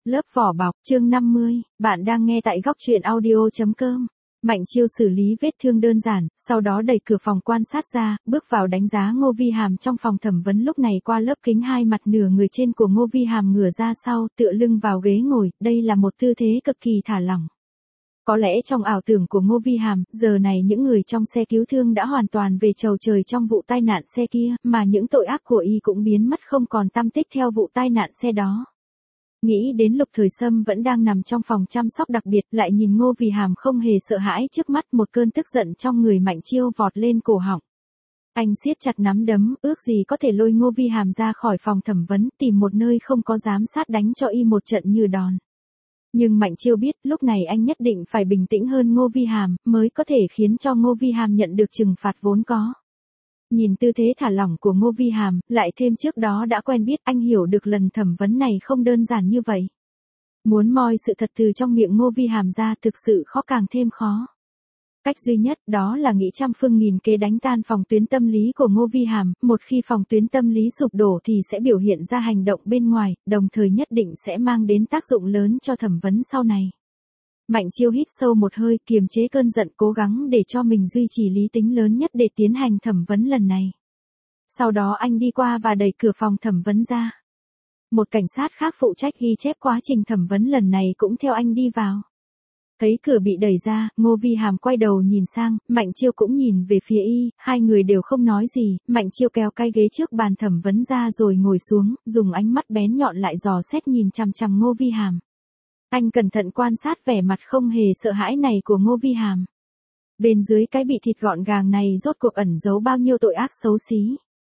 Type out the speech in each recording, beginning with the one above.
Lớp vỏ bọc, chương 50, bạn đang nghe tại góc truyện audio.com. Mạnh Chiêu xử lý vết thương đơn giản, sau đó đẩy cửa phòng quan sát ra, bước vào đánh giá Ngô Vi Hàm trong phòng thẩm vấn. Lúc này qua lớp kính hai mặt nửa người trên của Ngô Vi Hàm ngửa ra sau, tựa lưng vào ghế ngồi, đây là một tư thế cực kỳ thả lỏng. Có lẽ trong ảo tưởng của Ngô Vi Hàm, giờ này những người trong xe cứu thương đã hoàn toàn về chầu trời trong vụ tai nạn xe kia, mà những tội ác của y cũng biến mất không còn tăm tích theo vụ tai nạn xe đó. Nghĩ đến Lục Thời Sâm vẫn đang nằm trong phòng chăm sóc đặc biệt, lại nhìn Ngô Vi Hàm không hề sợ hãi trước mắt, một cơn tức giận trong người Mạnh Chiêu vọt lên cổ họng. Anh siết chặt nắm đấm, ước gì có thể lôi Ngô Vi Hàm ra khỏi phòng thẩm vấn, tìm một nơi không có giám sát đánh cho y một trận như đòn. Nhưng Mạnh Chiêu biết, lúc này anh nhất định phải bình tĩnh hơn Ngô Vi Hàm, mới có thể khiến cho Ngô Vi Hàm nhận được trừng phạt vốn có. Nhìn tư thế thả lỏng của Ngô Vi Hàm, lại thêm trước đó đã quen biết, anh hiểu được lần thẩm vấn này không đơn giản như vậy. Muốn moi sự thật từ trong miệng Ngô Vi Hàm ra thực sự khó càng thêm khó. Cách duy nhất đó là nghĩ trăm phương nghìn kế đánh tan phòng tuyến tâm lý của Ngô Vi Hàm, một khi phòng tuyến tâm lý sụp đổ thì sẽ biểu hiện ra hành động bên ngoài, đồng thời nhất định sẽ mang đến tác dụng lớn cho thẩm vấn sau này. Mạnh Chiêu hít sâu một hơi, kiềm chế cơn giận, cố gắng để cho mình duy trì lý tính lớn nhất để tiến hành thẩm vấn lần này. Sau đó anh đi qua và đẩy cửa phòng thẩm vấn ra. Một cảnh sát khác phụ trách ghi chép quá trình thẩm vấn lần này cũng theo anh đi vào. Thấy cửa bị đẩy ra, Ngô Vi Hàm quay đầu nhìn sang, Mạnh Chiêu cũng nhìn về phía y, hai người đều không nói gì. Mạnh Chiêu kéo cái ghế trước bàn thẩm vấn ra rồi ngồi xuống, dùng ánh mắt bén nhọn lại dò xét nhìn chằm chằm Ngô Vi Hàm. Anh cẩn thận quan sát vẻ mặt không hề sợ hãi này của Ngô Vi Hàm. Bên dưới cái bị thịt gọn gàng này rốt cuộc ẩn giấu bao nhiêu tội ác xấu xí.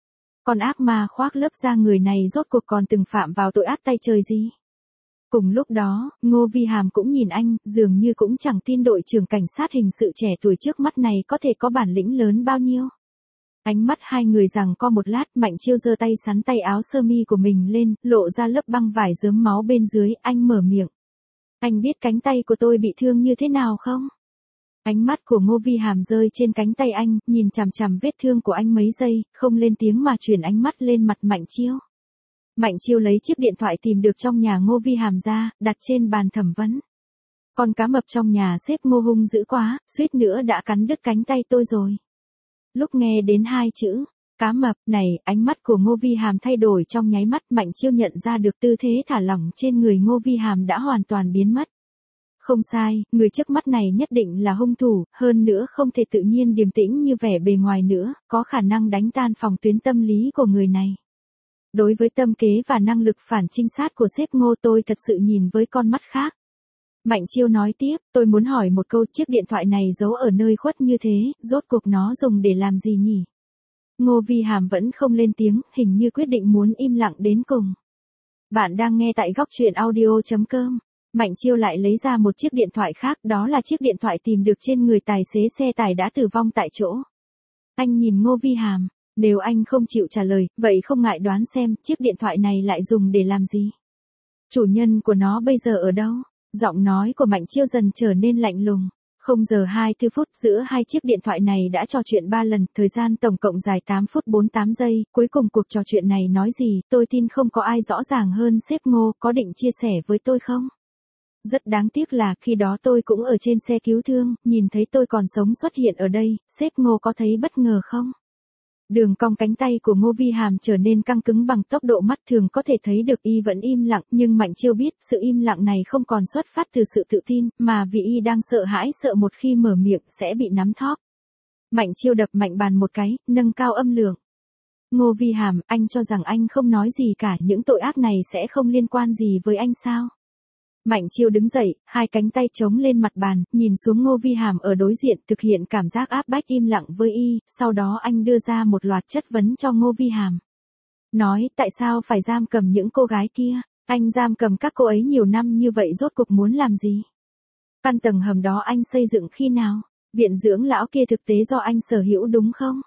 Con ác ma khoác lớp da người này rốt cuộc còn từng phạm vào tội ác tay trời gì. Cùng lúc đó, Ngô Vi Hàm cũng nhìn anh, dường như cũng chẳng tin đội trưởng cảnh sát hình sự trẻ tuổi trước mắt này có thể có bản lĩnh lớn bao nhiêu. Ánh mắt hai người giằng co một lát, Mạnh Chiêu giơ tay xắn tay áo sơ mi của mình lên, lộ ra lớp băng vải rớm máu bên dưới, anh mở miệng. Anh biết cánh tay của tôi bị thương như thế nào không? Ánh mắt của Ngô Vi Hàm rơi trên cánh tay anh, nhìn chằm chằm vết thương của anh mấy giây, không lên tiếng mà chuyển ánh mắt lên mặt Mạnh Chiêu. Mạnh Chiêu lấy chiếc điện thoại tìm được trong nhà Ngô Vi Hàm ra, đặt trên bàn thẩm vấn. Con cá mập trong nhà xếp Ngô hung dữ quá, suýt nữa đã cắn đứt cánh tay tôi rồi. Lúc nghe đến hai chữ cá mập này, ánh mắt của Ngô Vi Hàm thay đổi trong nháy mắt. Mạnh Chiêu nhận ra được tư thế thả lỏng trên người Ngô Vi Hàm đã hoàn toàn biến mất. Không sai, người trước mắt này nhất định là hung thủ, hơn nữa không thể tự nhiên điềm tĩnh như vẻ bề ngoài nữa, có khả năng đánh tan phòng tuyến tâm lý của người này. Đối với tâm kế và năng lực phản trinh sát của sếp Ngô, tôi thật sự nhìn với con mắt khác. Mạnh Chiêu nói tiếp, tôi muốn hỏi một câu, chiếc điện thoại này giấu ở nơi khuất như thế, rốt cuộc nó dùng để làm gì nhỉ? Ngô Vi Hàm vẫn không lên tiếng, hình như quyết định muốn im lặng đến cùng. Bạn đang nghe tại góc truyện audio.com. Mạnh Chiêu lại lấy ra một chiếc điện thoại khác, đó là chiếc điện thoại tìm được trên người tài xế xe tải đã tử vong tại chỗ. Anh nhìn Ngô Vi Hàm, nếu anh không chịu trả lời, vậy không ngại đoán xem, chiếc điện thoại này lại dùng để làm gì? Chủ nhân của nó bây giờ ở đâu? Giọng nói của Mạnh Chiêu dần trở nên lạnh lùng. 0 giờ 24 phút, giữa hai chiếc điện thoại này đã trò chuyện 3 lần, thời gian tổng cộng dài 8 phút 48 giây, cuối cùng cuộc trò chuyện này nói gì, tôi tin không có ai rõ ràng hơn sếp Ngô, có định chia sẻ với tôi không? Rất đáng tiếc là khi đó tôi cũng ở trên xe cứu thương, nhìn thấy tôi còn sống xuất hiện ở đây, sếp Ngô có thấy bất ngờ không? Đường cong cánh tay của Ngô Vi Hàm trở nên căng cứng bằng tốc độ mắt thường có thể thấy được, y vẫn im lặng, nhưng Mạnh Chiêu biết, sự im lặng này không còn xuất phát từ sự tự tin, mà vì y đang sợ hãi, sợ một khi mở miệng sẽ bị nắm thóp. Mạnh Chiêu đập mạnh bàn một cái, nâng cao âm lượng. Ngô Vi Hàm, anh cho rằng anh không nói gì cả, những tội ác này sẽ không liên quan gì với anh sao? Mạnh Chiêu đứng dậy, hai cánh tay chống lên mặt bàn, nhìn xuống Ngô Vi Hàm ở đối diện, thực hiện cảm giác áp bách im lặng với y, sau đó anh đưa ra một loạt chất vấn cho Ngô Vi Hàm. Nói, tại sao phải giam cầm những cô gái kia? Anh giam cầm các cô ấy nhiều năm như vậy rốt cuộc muốn làm gì? Căn tầng hầm đó anh xây dựng khi nào? Viện dưỡng lão kia thực tế do anh sở hữu đúng không?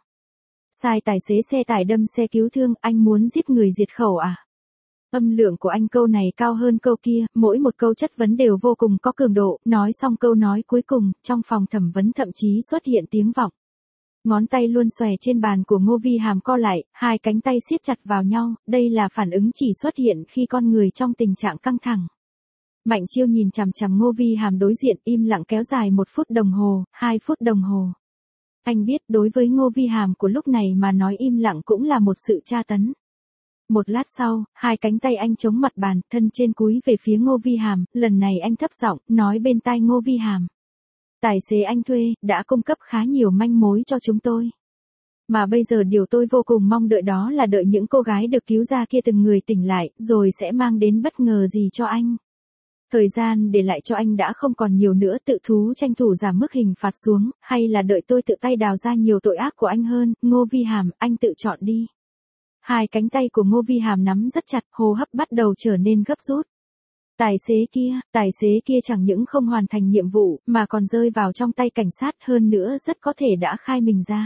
Sai tài xế xe tải đâm xe cứu thương, anh muốn giết người diệt khẩu à? Âm lượng của anh câu này cao hơn câu kia, mỗi một câu chất vấn đều vô cùng có cường độ, nói xong câu nói cuối cùng, trong phòng thẩm vấn thậm chí xuất hiện tiếng vọng. Ngón tay luôn xòe trên bàn của Ngô Vi Hàm co lại, hai cánh tay siết chặt vào nhau, đây là phản ứng chỉ xuất hiện khi con người trong tình trạng căng thẳng. Mạnh Chiêu nhìn chằm chằm Ngô Vi Hàm đối diện im lặng kéo dài 1 phút đồng hồ, 2 phút đồng hồ. Anh biết đối với Ngô Vi Hàm của lúc này mà nói im lặng cũng là một sự tra tấn. Một lát sau, 2 cánh tay anh chống mặt bàn, thân trên cúi về phía Ngô Vi Hàm, lần này anh thấp giọng, nói bên tai Ngô Vi Hàm. Tài xế anh thuê, đã cung cấp khá nhiều manh mối cho chúng tôi. Mà bây giờ điều tôi vô cùng mong đợi đó là đợi những cô gái được cứu ra kia từng người tỉnh lại, rồi sẽ mang đến bất ngờ gì cho anh. Thời gian để lại cho anh đã không còn nhiều nữa, tự thú tranh thủ giảm mức hình phạt xuống, hay là đợi tôi tự tay đào ra nhiều tội ác của anh hơn, Ngô Vi Hàm, anh tự chọn đi. 2 cánh tay của Ngô Vi Hàm nắm rất chặt, hô hấp bắt đầu trở nên gấp rút. Tài xế kia chẳng những không hoàn thành nhiệm vụ, mà còn rơi vào trong tay cảnh sát, hơn nữa rất có thể đã khai mình ra.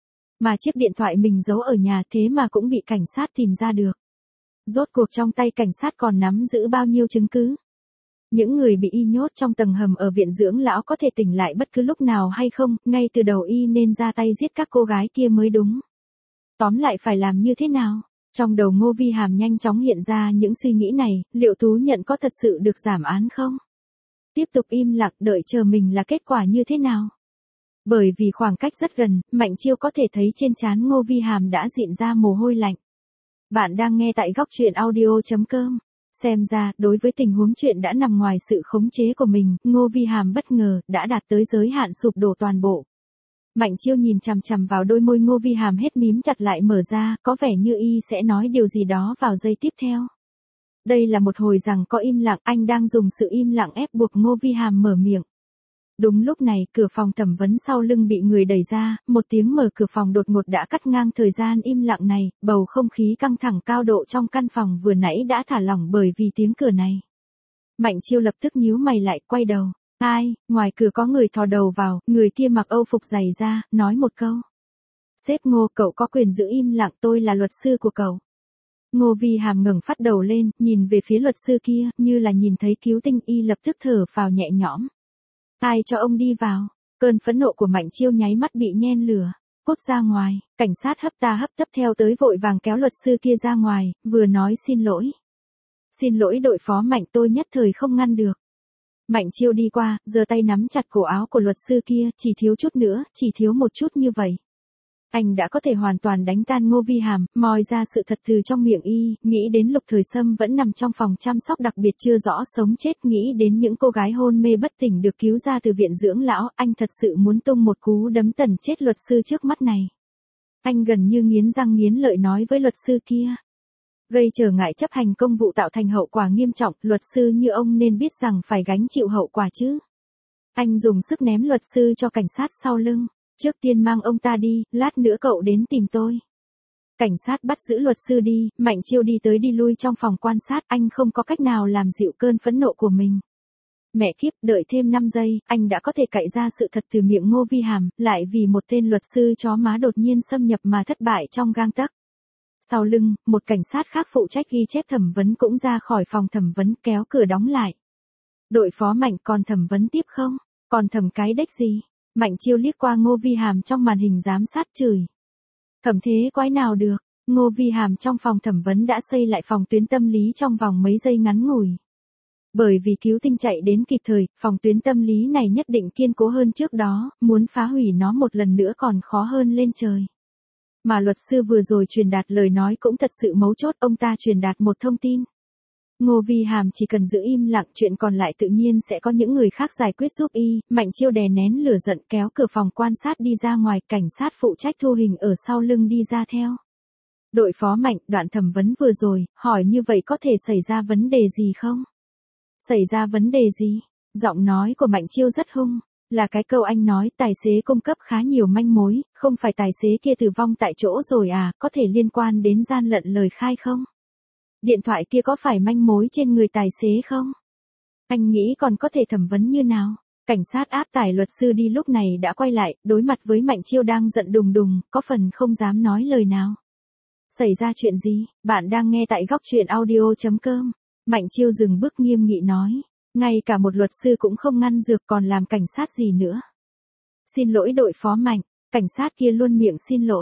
Mà chiếc điện thoại mình giấu ở nhà thế mà cũng bị cảnh sát tìm ra được. Rốt cuộc trong tay cảnh sát còn nắm giữ bao nhiêu chứng cứ? Những người bị y nhốt trong tầng hầm ở viện dưỡng lão có thể tỉnh lại bất cứ lúc nào hay không, ngay từ đầu y nên ra tay giết các cô gái kia mới đúng. Tóm lại phải làm như thế nào? Trong đầu Ngô Vi Hàm nhanh chóng hiện ra những suy nghĩ này, liệu Tú Nhận có thật sự được giảm án không? Tiếp tục im lặng đợi chờ mình là kết quả như thế nào? Bởi vì khoảng cách rất gần, Mạnh Chiêu có thể thấy trên trán Ngô Vi Hàm đã dịn ra mồ hôi lạnh. Bạn đang nghe tại góc truyện audio.com. Xem ra, đối với tình huống chuyện đã nằm ngoài sự khống chế của mình, Ngô Vi Hàm bất ngờ, đã đạt tới giới hạn sụp đổ toàn bộ. Mạnh Chiêu nhìn chằm chằm vào đôi môi Ngô Vi Hàm hết mím chặt lại mở ra, có vẻ như y sẽ nói điều gì đó vào giây tiếp theo. Đây là một hồi rằng có im lặng, anh đang dùng sự im lặng ép buộc Ngô Vi Hàm mở miệng. Đúng lúc này, cửa phòng thẩm vấn sau lưng bị người đẩy ra, một tiếng mở cửa phòng đột ngột đã cắt ngang thời gian im lặng này, bầu không khí căng thẳng cao độ trong căn phòng vừa nãy đã thả lỏng bởi vì tiếng cửa này. Mạnh Chiêu lập tức nhíu mày lại, quay đầu. Ai, ngoài cửa có người thò đầu vào, người kia mặc âu phục dày da, nói một câu. Sếp Ngô, cậu có quyền giữ im lặng, tôi là luật sư của cậu. Ngô Vi Hàm ngẩng phát đầu lên, nhìn về phía luật sư kia, như là nhìn thấy cứu tinh, y lập tức thở phào nhẹ nhõm. Ai cho ông đi vào? Cơn phẫn nộ của Mạnh Chiêu nháy mắt bị nhen lửa. Cút ra ngoài, cảnh sát hấp ta hấp tấp theo tới vội vàng kéo luật sư kia ra ngoài, vừa nói xin lỗi. Xin lỗi đội phó Mạnh, tôi nhất thời không ngăn được. Mạnh Chiêu đi qua, giơ tay nắm chặt cổ áo của luật sư kia, chỉ thiếu chút nữa, chỉ thiếu một chút như vậy. Anh đã có thể hoàn toàn đánh tan Ngô Vi Hàm, moi ra sự thật từ trong miệng y, nghĩ đến Lục Thời Sâm vẫn nằm trong phòng chăm sóc đặc biệt chưa rõ sống chết, nghĩ đến những cô gái hôn mê bất tỉnh được cứu ra từ viện dưỡng lão, anh thật sự muốn tung một cú đấm tần chết luật sư trước mắt này. Anh gần như nghiến răng nghiến lợi nói với luật sư kia. Gây trở ngại chấp hành công vụ tạo thành hậu quả nghiêm trọng, luật sư như ông nên biết rằng phải gánh chịu hậu quả chứ. Anh dùng sức ném luật sư cho cảnh sát sau lưng. Trước tiên mang ông ta đi, lát nữa cậu đến tìm tôi. Cảnh sát bắt giữ luật sư đi, Mạnh Chiêu đi tới đi lui trong phòng quan sát, anh không có cách nào làm dịu cơn phẫn nộ của mình. Mẹ kiếp, đợi thêm 5 giây, anh đã có thể cạy ra sự thật từ miệng Ngô Vi Hàm, lại vì một tên luật sư chó má đột nhiên xâm nhập mà thất bại trong gang tấc. Sau lưng, một cảnh sát khác phụ trách ghi chép thẩm vấn cũng ra khỏi phòng thẩm vấn, kéo cửa đóng lại. Đội phó Mạnh, còn thẩm vấn tiếp không? Còn thẩm cái đếch gì? Mạnh Chiêu liếc qua Ngô Vi Hàm trong màn hình giám sát chửi. Thẩm thế quái nào được, Ngô Vi Hàm trong phòng thẩm vấn đã xây lại phòng tuyến tâm lý trong vòng mấy giây ngắn ngủi. Bởi vì cứu tinh chạy đến kịp thời, phòng tuyến tâm lý này nhất định kiên cố hơn trước đó, muốn phá hủy nó một lần nữa còn khó hơn lên trời. Mà luật sư vừa rồi truyền đạt lời nói cũng thật sự mấu chốt, ông ta truyền đạt một thông tin. Ngô Vi Hàm chỉ cần giữ im lặng, chuyện còn lại tự nhiên sẽ có những người khác giải quyết giúp y. Mạnh Chiêu đè nén lửa giận kéo cửa phòng quan sát đi ra ngoài, cảnh sát phụ trách thu hình ở sau lưng đi ra theo. Đội phó Mạnh, đoạn thẩm vấn vừa rồi, hỏi như vậy có thể xảy ra vấn đề gì không? Xảy ra vấn đề gì? Giọng nói của Mạnh Chiêu rất hung. Là cái câu anh nói, tài xế cung cấp khá nhiều manh mối, không phải tài xế kia tử vong tại chỗ rồi à, có thể liên quan đến gian lận lời khai không? Điện thoại kia có phải manh mối trên người tài xế không? Anh nghĩ còn có thể thẩm vấn như nào? Cảnh sát áp tải luật sư đi lúc này đã quay lại, đối mặt với Mạnh Chiêu đang giận đùng đùng, có phần không dám nói lời nào. Xảy ra chuyện gì? Bạn đang nghe tại góc truyện audio.com. Mạnh Chiêu dừng bước nghiêm nghị nói. Ngay cả một luật sư cũng không ngăn dược còn làm cảnh sát gì nữa. Xin lỗi đội phó Mạnh, cảnh sát kia luôn miệng xin lỗi.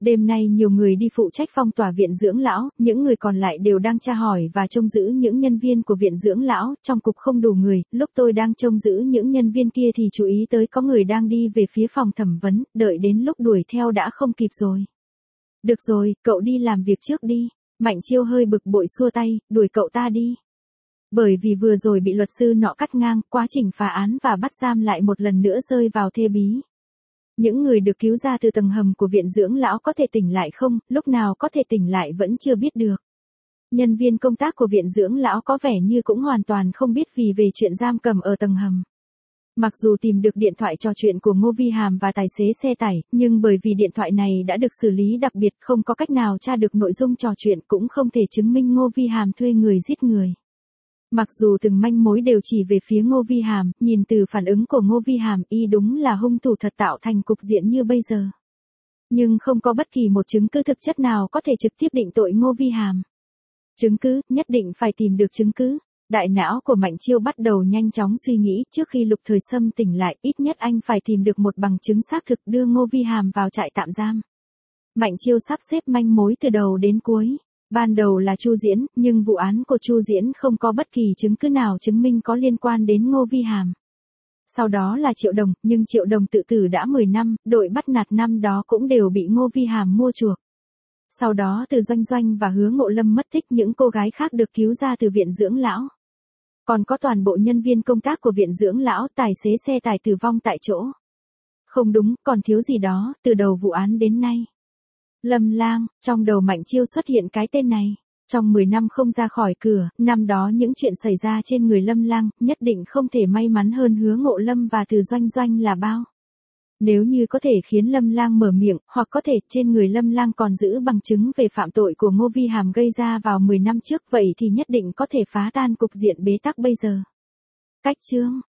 Đêm nay nhiều người đi phụ trách phong tỏa viện dưỡng lão, những người còn lại đều đang tra hỏi và trông giữ những nhân viên của viện dưỡng lão, trong cục không đủ người, lúc tôi đang trông giữ những nhân viên kia thì chú ý tới có người đang đi về phía phòng thẩm vấn, đợi đến lúc đuổi theo đã không kịp rồi. Được rồi, cậu đi làm việc trước đi. Mạnh Chiêu hơi bực bội xua tay, đuổi cậu ta đi. Bởi vì vừa rồi bị luật sư nọ cắt ngang, quá trình phá án và bắt giam lại một lần nữa rơi vào thê bí. Những người được cứu ra từ tầng hầm của viện dưỡng lão có thể tỉnh lại không, lúc nào có thể tỉnh lại vẫn chưa biết được. Nhân viên công tác của viện dưỡng lão có vẻ như cũng hoàn toàn không biết vì về chuyện giam cầm ở tầng hầm. Mặc dù tìm được điện thoại trò chuyện của Ngô Vi Hàm và tài xế xe tải, nhưng bởi vì điện thoại này đã được xử lý đặc biệt không có cách nào tra được nội dung trò chuyện cũng không thể chứng minh Ngô Vi Hàm thuê người giết người. Mặc dù từng manh mối đều chỉ về phía Ngô Vi Hàm, nhìn từ phản ứng của Ngô Vi Hàm y đúng là hung thủ thật tạo thành cục diện như bây giờ. Nhưng không có bất kỳ một chứng cứ thực chất nào có thể trực tiếp định tội Ngô Vi Hàm. Chứng cứ, nhất định phải tìm được chứng cứ. Đại não của Mạnh Chiêu bắt đầu nhanh chóng suy nghĩ, trước khi Lục Thời Sâm tỉnh lại, ít nhất anh phải tìm được một bằng chứng xác thực đưa Ngô Vi Hàm vào trại tạm giam. Mạnh Chiêu sắp xếp manh mối từ đầu đến cuối. Ban đầu là Chu Diễn, nhưng vụ án của Chu Diễn không có bất kỳ chứng cứ nào chứng minh có liên quan đến Ngô Vi Hàm. Sau đó là Triệu Đồng, nhưng Triệu Đồng tự tử đã 10 năm, đội bắt nạt năm đó cũng đều bị Ngô Vi Hàm mua chuộc. Sau đó từ Doanh Doanh và Hứa Ngộ Lâm mất tích, những cô gái khác được cứu ra từ viện dưỡng lão. Còn có toàn bộ nhân viên công tác của viện dưỡng lão, tài xế xe tải tử vong tại chỗ. Không đúng, còn thiếu gì đó, từ đầu vụ án đến nay. Lâm Lang, trong đầu Mạnh Chiêu xuất hiện cái tên này. Trong 10 năm không ra khỏi cửa, năm đó những chuyện xảy ra trên người Lâm Lang, nhất định không thể may mắn hơn Hứa Ngộ Lâm và Từ Doanh Doanh là bao. Nếu như có thể khiến Lâm Lang mở miệng, hoặc có thể trên người Lâm Lang còn giữ bằng chứng về phạm tội của Ngô Vi Hàm gây ra vào 10 năm trước, vậy thì nhất định có thể phá tan cục diện bế tắc bây giờ. Cách chương